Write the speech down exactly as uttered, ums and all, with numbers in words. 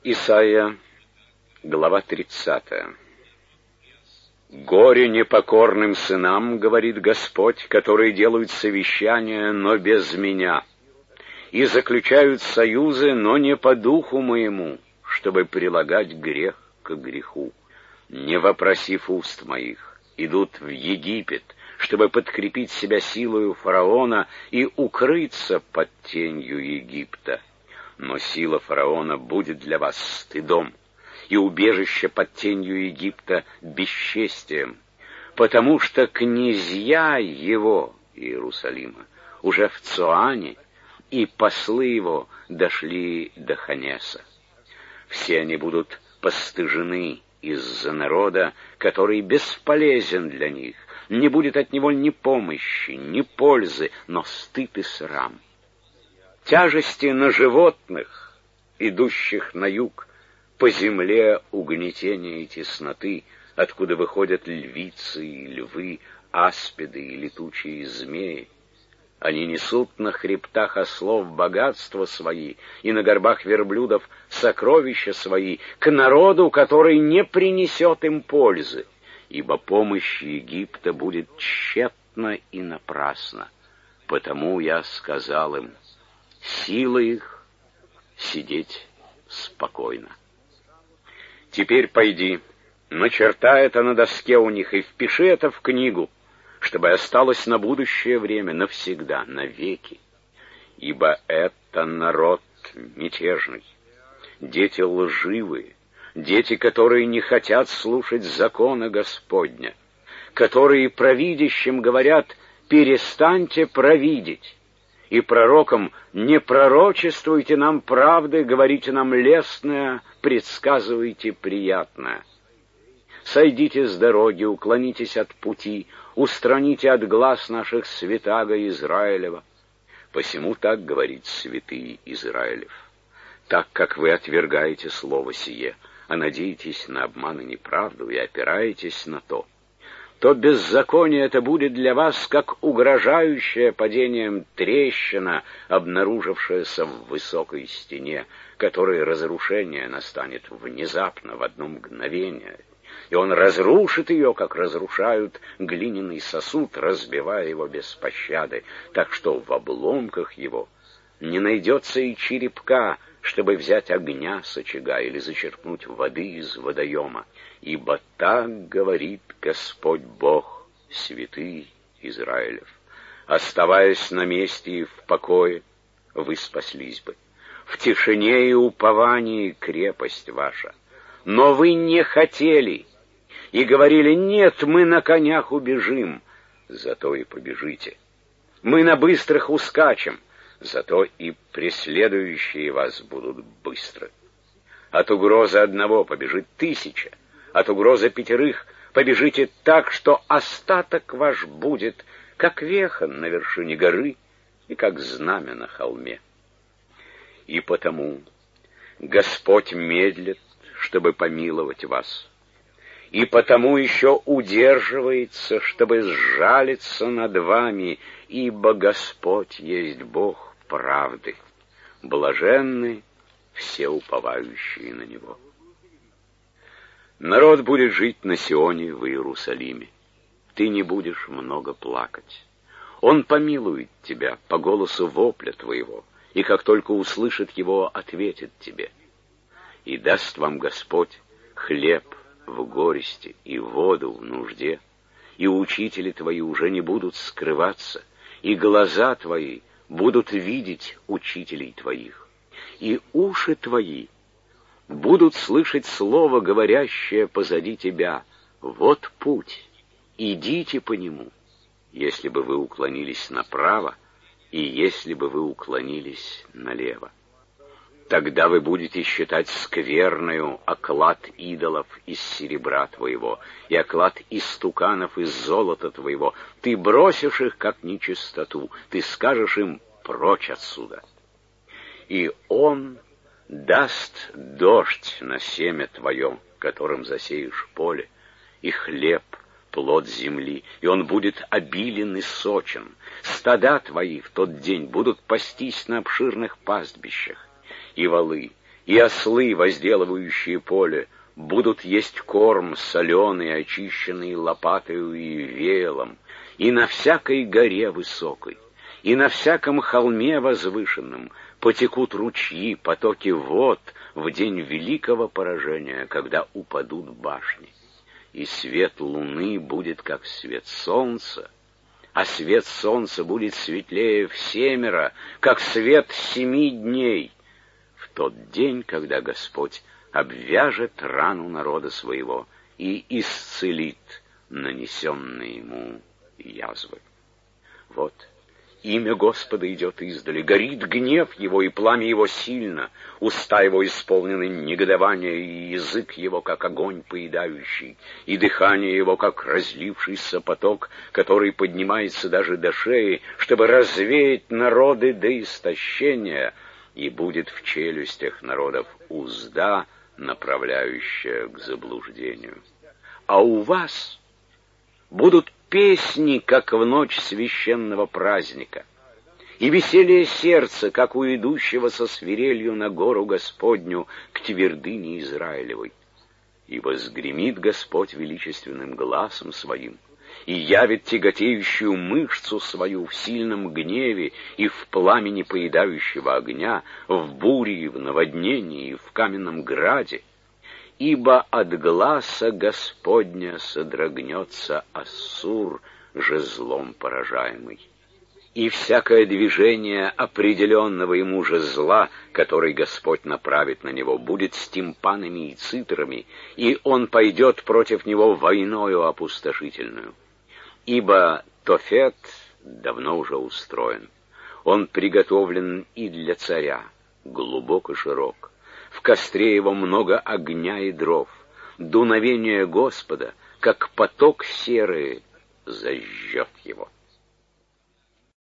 Исайя, глава тридцатая. «Горе непокорным сынам, — говорит Господь, — которые делают совещания, но без меня, и заключают союзы, но не по духу моему, чтобы прилагать грех к греху. Не вопросив уст моих, идут в Египет, чтобы подкрепить себя силою фараона и укрыться под тенью Египта. Но сила фараона будет для вас стыдом, и убежище под тенью Египта бесчестием, потому что князья его, Иерусалима, уже в Цоане, и послы его дошли до Ханеса. Все они будут постыжены из-за народа, который бесполезен для них, не будет от него ни помощи, ни пользы, но стыд и срам. Тяжести на животных, идущих на юг, по земле угнетения и тесноты, откуда выходят львицы и львы, аспиды и летучие змеи. Они несут на хребтах ослов богатства свои и на горбах верблюдов сокровища свои к народу, который не принесет им пользы, ибо помощь Египта будет тщетна и напрасна. Потому я сказал им: сила их сидеть спокойно. Теперь пойди, начертай это на доске у них и впиши это в книгу, чтобы осталось на будущее время, навсегда, навеки. Ибо это народ мятежный, дети лживые, дети, которые не хотят слушать закона Господня, которые провидящим говорят: перестаньте провидеть, и пророкам: не пророчествуйте нам правды, говорите нам лестное, предсказывайте приятное. Сойдите с дороги, уклонитесь от пути, устраните от глаз наших святаго Израилева. Посему так говорит святый Израилев: так как вы отвергаете слово сие, а надеетесь на обман и неправду, и опираетесь на то, то беззаконие это будет для вас, как угрожающая падением трещина, обнаружившаяся в высокой стене, которой разрушение настанет внезапно, в одно мгновение, и он разрушит ее, как разрушают глиняный сосуд, разбивая его без пощады, так что в обломках его не найдется и черепка, чтобы взять огня с очага или зачерпнуть воды из водоема. Ибо так говорит Господь Бог, святый Израилев: оставаясь на месте и в покое, вы спаслись бы, в тишине и уповании крепость ваша. Но вы не хотели и говорили: нет, мы на конях убежим, зато и побежите. Мы на быстрых ускачем, зато и преследующие вас будут быстро. От угрозы одного побежит тысяча, от угрозы пятерых побежите так, что остаток ваш будет, как веха на вершине горы и как знамя на холме. И потому Господь медлит, чтобы помиловать вас, и потому еще удерживается, чтобы сжалиться над вами, ибо Господь есть Бог правды, блаженны все уповающие на Него. Народ будет жить на Сионе в Иерусалиме. Ты не будешь много плакать. Он помилует тебя по голосу вопля твоего, и как только услышит его, ответит тебе. И даст вам Господь хлеб в горести и воду в нужде, и учители твои уже не будут скрываться, и глаза твои будут видеть учителей твоих, и уши твои будут слышать слово, говорящее позади тебя: вот путь, идите по нему, если бы вы уклонились направо, и если бы вы уклонились налево. Тогда вы будете считать скверною оклад идолов из серебра твоего и оклад истуканов из золота твоего. Ты бросишь их, как нечистоту, ты скажешь им: прочь отсюда. И он даст дождь на семя твое, которым засеешь поле, и хлеб, плод земли, и он будет обилен и сочен. Стада твои в тот день будут пастись на обширных пастбищах, и волы, и ослы, возделывающие поле, будут есть корм соленый, очищенный лопатою и веялом, и на всякой горе высокой, и на всяком холме возвышенном потекут ручьи, потоки вод в день великого поражения, когда упадут башни. И свет луны будет, как свет солнца, а свет солнца будет светлее всемеро, как свет семи дней, в тот день, когда Господь обвяжет рану народа своего и исцелит нанесенные ему язвы. Вот имя Господа идет издали, горит гнев его, и пламя его сильно, уста его исполнены негодования, и язык его, как огонь поедающий, и дыхание его, как разлившийся поток, который поднимается даже до шеи, чтобы развеять народы до истощения, и будет в челюстях народов узда, направляющая к заблуждению. А у вас будут песни, как в ночь священного праздника, и веселье сердца, как у идущего со свирелью на гору Господню к твердыне Израилевой. И возгремит Господь величественным гласом своим, и явит тяготеющую мышцу свою в сильном гневе и в пламени поедающего огня, в буре и в наводнении и в каменном граде. Ибо от гласа Господня содрогнется Ассур, жезлом поражаемый. И всякое движение определенного ему жезла, который Господь направит на него, будет с тимпанами и цитрами, и он пойдет против него войною опустошительную. Ибо Тофет давно уже устроен. Он приготовлен и для царя, глубок и широк. В костре его много огня и дров. Дуновение Господа, как поток серы, зажжет его.